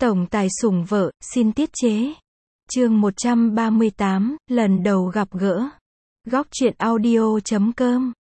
Tổng tài sủng vợ, xin tiết chế. Chương 138, lần đầu gặp gỡ. Góc truyện audio.com.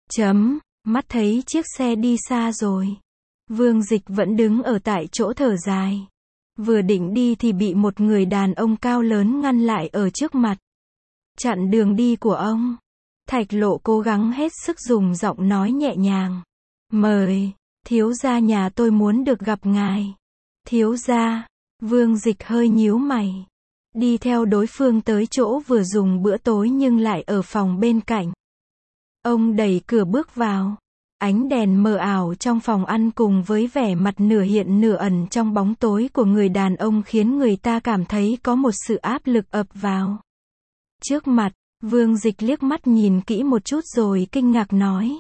Mắt thấy chiếc xe đi xa rồi. Vương Dịch vẫn đứng ở tại chỗ thở dài. Vừa định đi thì bị một người đàn ông cao lớn ngăn lại ở trước mặt. Chặn đường đi của ông. Thạch Lộ cố gắng hết sức dùng giọng nói nhẹ nhàng. Mời, thiếu gia nhà tôi muốn được gặp ngài. Thiếu gia, Vương Dịch hơi nhíu mày. Đi theo đối phương tới chỗ vừa dùng bữa tối nhưng lại ở phòng bên cạnh. Ông đẩy cửa bước vào. Ánh đèn mờ ảo trong phòng ăn cùng với vẻ mặt nửa hiện nửa ẩn trong bóng tối của người đàn ông khiến người ta cảm thấy có một sự áp lực ập vào. Trước mặt, Vương Dịch liếc mắt nhìn kỹ một chút rồi kinh ngạc nói.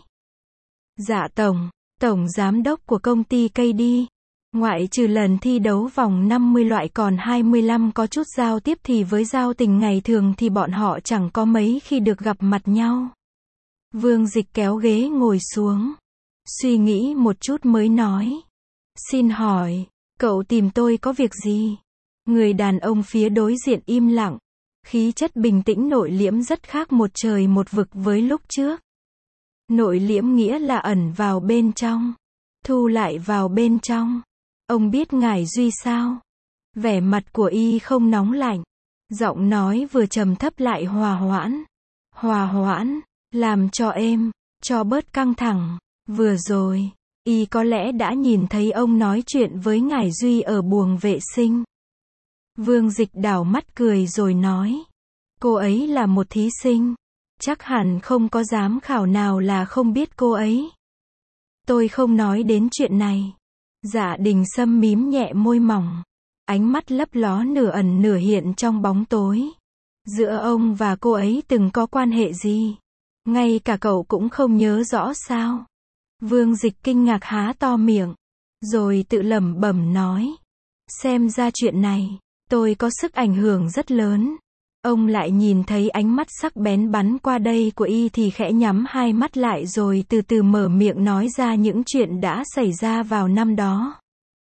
Dạ tổng giám đốc của công ty KD. Ngoại trừ lần thi đấu vòng 50 loại còn 25 có chút giao tiếp thì với giao tình ngày thường thì bọn họ chẳng có mấy khi được gặp mặt nhau. Vương Dịch kéo ghế ngồi xuống. Suy nghĩ một chút mới nói. Xin hỏi, cậu tìm tôi có việc gì? Người đàn ông phía đối diện im lặng. Khí chất bình tĩnh nội liễm rất khác một trời một vực với lúc trước. Nội liễm nghĩa là ẩn vào bên trong, thu lại vào bên trong. Ông biết ngài Duy sao? Vẻ mặt của y không nóng lạnh. Giọng nói vừa trầm thấp lại hòa hoãn. Hòa hoãn, làm cho êm, cho bớt căng thẳng. Vừa rồi, y có lẽ đã nhìn thấy ông nói chuyện với ngài Duy ở buồng vệ sinh. Vương Dịch đảo mắt cười rồi nói. Cô ấy là một thí sinh. Chắc hẳn không có giám khảo nào là không biết cô ấy. Tôi không nói đến chuyện này. Dạ Đình Sâm mím nhẹ môi mỏng. Ánh mắt lấp ló nửa ẩn nửa hiện trong bóng tối. Giữa ông và cô ấy từng có quan hệ gì? Ngay cả cậu cũng không nhớ rõ sao? Vương Dịch kinh ngạc há to miệng. Rồi tự lẩm bẩm nói. Xem ra chuyện này, tôi có sức ảnh hưởng rất lớn. Ông lại nhìn thấy ánh mắt sắc bén bắn qua đây của y thì khẽ nhắm hai mắt lại rồi từ từ mở miệng nói ra những chuyện đã xảy ra vào năm đó.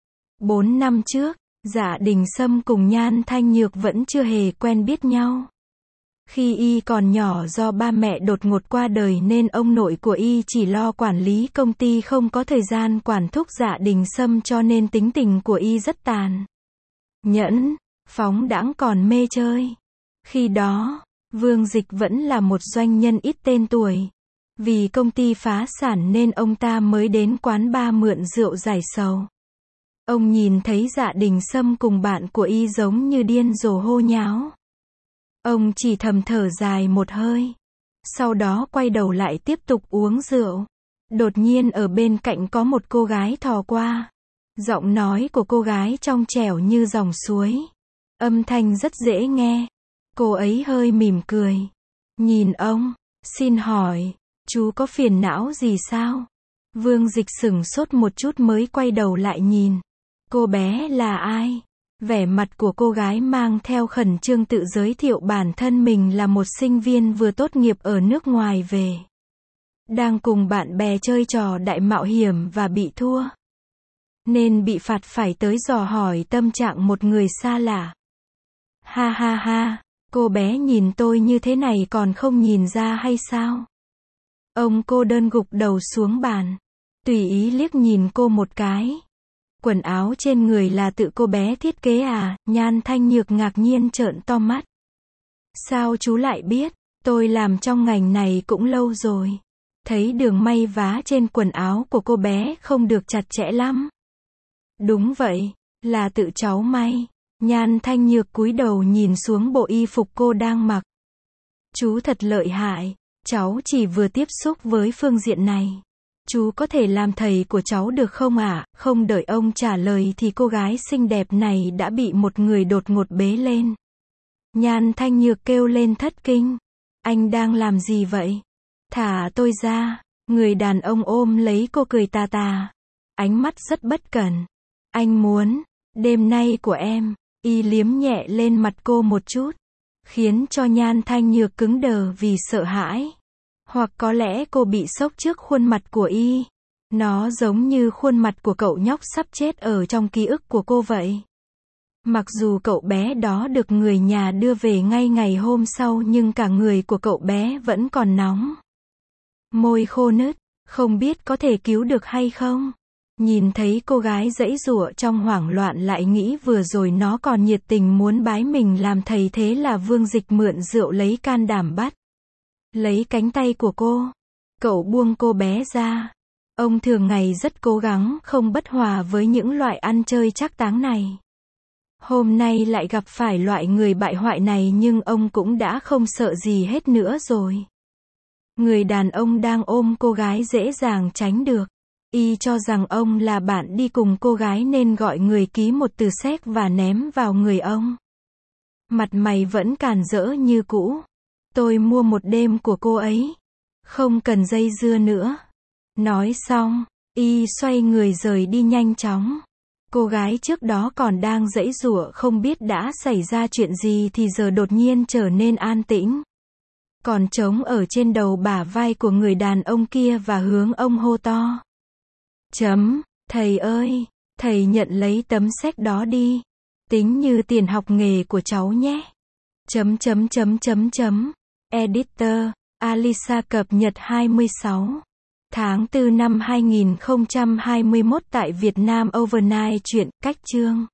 4 năm trước, Dạ Đình Sâm cùng Nhan Thanh Nhược vẫn chưa hề quen biết nhau. Khi y còn nhỏ do ba mẹ đột ngột qua đời nên ông nội của y chỉ lo quản lý công ty không có thời gian quản thúc Dạ Đình Sâm cho nên tính tình của y rất tàn nhẫn, phóng đãng còn mê chơi. Khi đó, Vương Dịch vẫn là một doanh nhân ít tên tuổi. Vì công ty phá sản nên ông ta mới đến quán bar mượn rượu giải sầu. Ông nhìn thấy Dạ Đình Sâm cùng bạn của y giống như điên rồ hô nháo. Ông chỉ thầm thở dài một hơi. Sau đó quay đầu lại tiếp tục uống rượu. Đột nhiên ở bên cạnh có một cô gái thò qua. Giọng nói của cô gái trong trẻo như dòng suối. Âm thanh rất dễ nghe. Cô ấy hơi mỉm cười. Nhìn ông, xin hỏi, chú có phiền não gì sao? Vương Dịch sửng sốt một chút mới quay đầu lại nhìn. Cô bé là ai? Vẻ mặt của cô gái mang theo khẩn trương tự giới thiệu bản thân mình là một sinh viên vừa tốt nghiệp ở nước ngoài về. Đang cùng bạn bè chơi trò đại mạo hiểm và bị thua. Nên bị phạt phải tới dò hỏi tâm trạng một người xa lạ. Ha ha ha. Cô bé nhìn tôi như thế này còn không nhìn ra hay sao? Ông cô đơn gục đầu xuống bàn. Tùy ý liếc nhìn cô một cái. Quần áo trên người là tự cô bé thiết kế à? Nhan Thanh Nhược ngạc nhiên trợn to mắt. Sao chú lại biết? Tôi làm trong ngành này cũng lâu rồi. Thấy đường may vá trên quần áo của cô bé không được chặt chẽ lắm. Đúng vậy, là tự cháu may. Nhan Thanh Nhược cúi đầu nhìn xuống bộ y phục cô đang mặc. Chú thật lợi hại, cháu chỉ vừa tiếp xúc với phương diện này. Chú có thể làm thầy của cháu được không ạ? Không đợi ông trả lời thì cô gái xinh đẹp này đã bị một người đột ngột bế lên. Nhan Thanh Nhược kêu lên thất kinh. Anh đang làm gì vậy? Thả tôi ra. Người đàn ông ôm lấy cô cười tà tà. Ánh mắt rất bất cẩn. Anh muốn, đêm nay của em. Y liếm nhẹ lên mặt cô một chút, khiến cho Nhan Thanh Nhược cứng đờ vì sợ hãi. Hoặc có lẽ cô bị sốc trước khuôn mặt của y. Nó giống như khuôn mặt của cậu nhóc sắp chết ở trong ký ức của cô vậy. Mặc dù cậu bé đó được người nhà đưa về ngay ngày hôm sau nhưng cả người của cậu bé vẫn còn nóng. Môi khô nứt, không biết có thể cứu được hay không. Nhìn thấy cô gái giãy giụa trong hoảng loạn lại nghĩ vừa rồi nó còn nhiệt tình muốn bái mình làm thầy, thế là Vương Dịch mượn rượu lấy can đảm bắt lấy cánh tay của cô. Cậu buông cô bé ra. Ông thường ngày rất cố gắng không bất hòa với những loại ăn chơi trác táng này. Hôm nay lại gặp phải loại người bại hoại này nhưng ông cũng đã không sợ gì hết nữa rồi. Người đàn ông đang ôm cô gái dễ dàng tránh được. Y cho rằng ông là bạn đi cùng cô gái nên gọi người ký một từ séc và ném vào người ông. Mặt mày vẫn càn rỡ như cũ. Tôi mua một đêm của cô ấy. Không cần dây dưa nữa. Nói xong, Y xoay người rời đi nhanh chóng. Cô gái trước đó còn đang giãy giụa không biết đã xảy ra chuyện gì thì giờ đột nhiên trở nên an tĩnh. Còn trống ở trên đầu bả vai của người đàn ông kia và hướng ông hô to. Thầy ơi, thầy nhận lấy tấm séc đó đi. Tính như tiền học nghề của cháu nhé. Editor, Alisa cập nhật 26 tháng 4 năm 2021 tại Việt Nam Overnight. Chuyện cách chương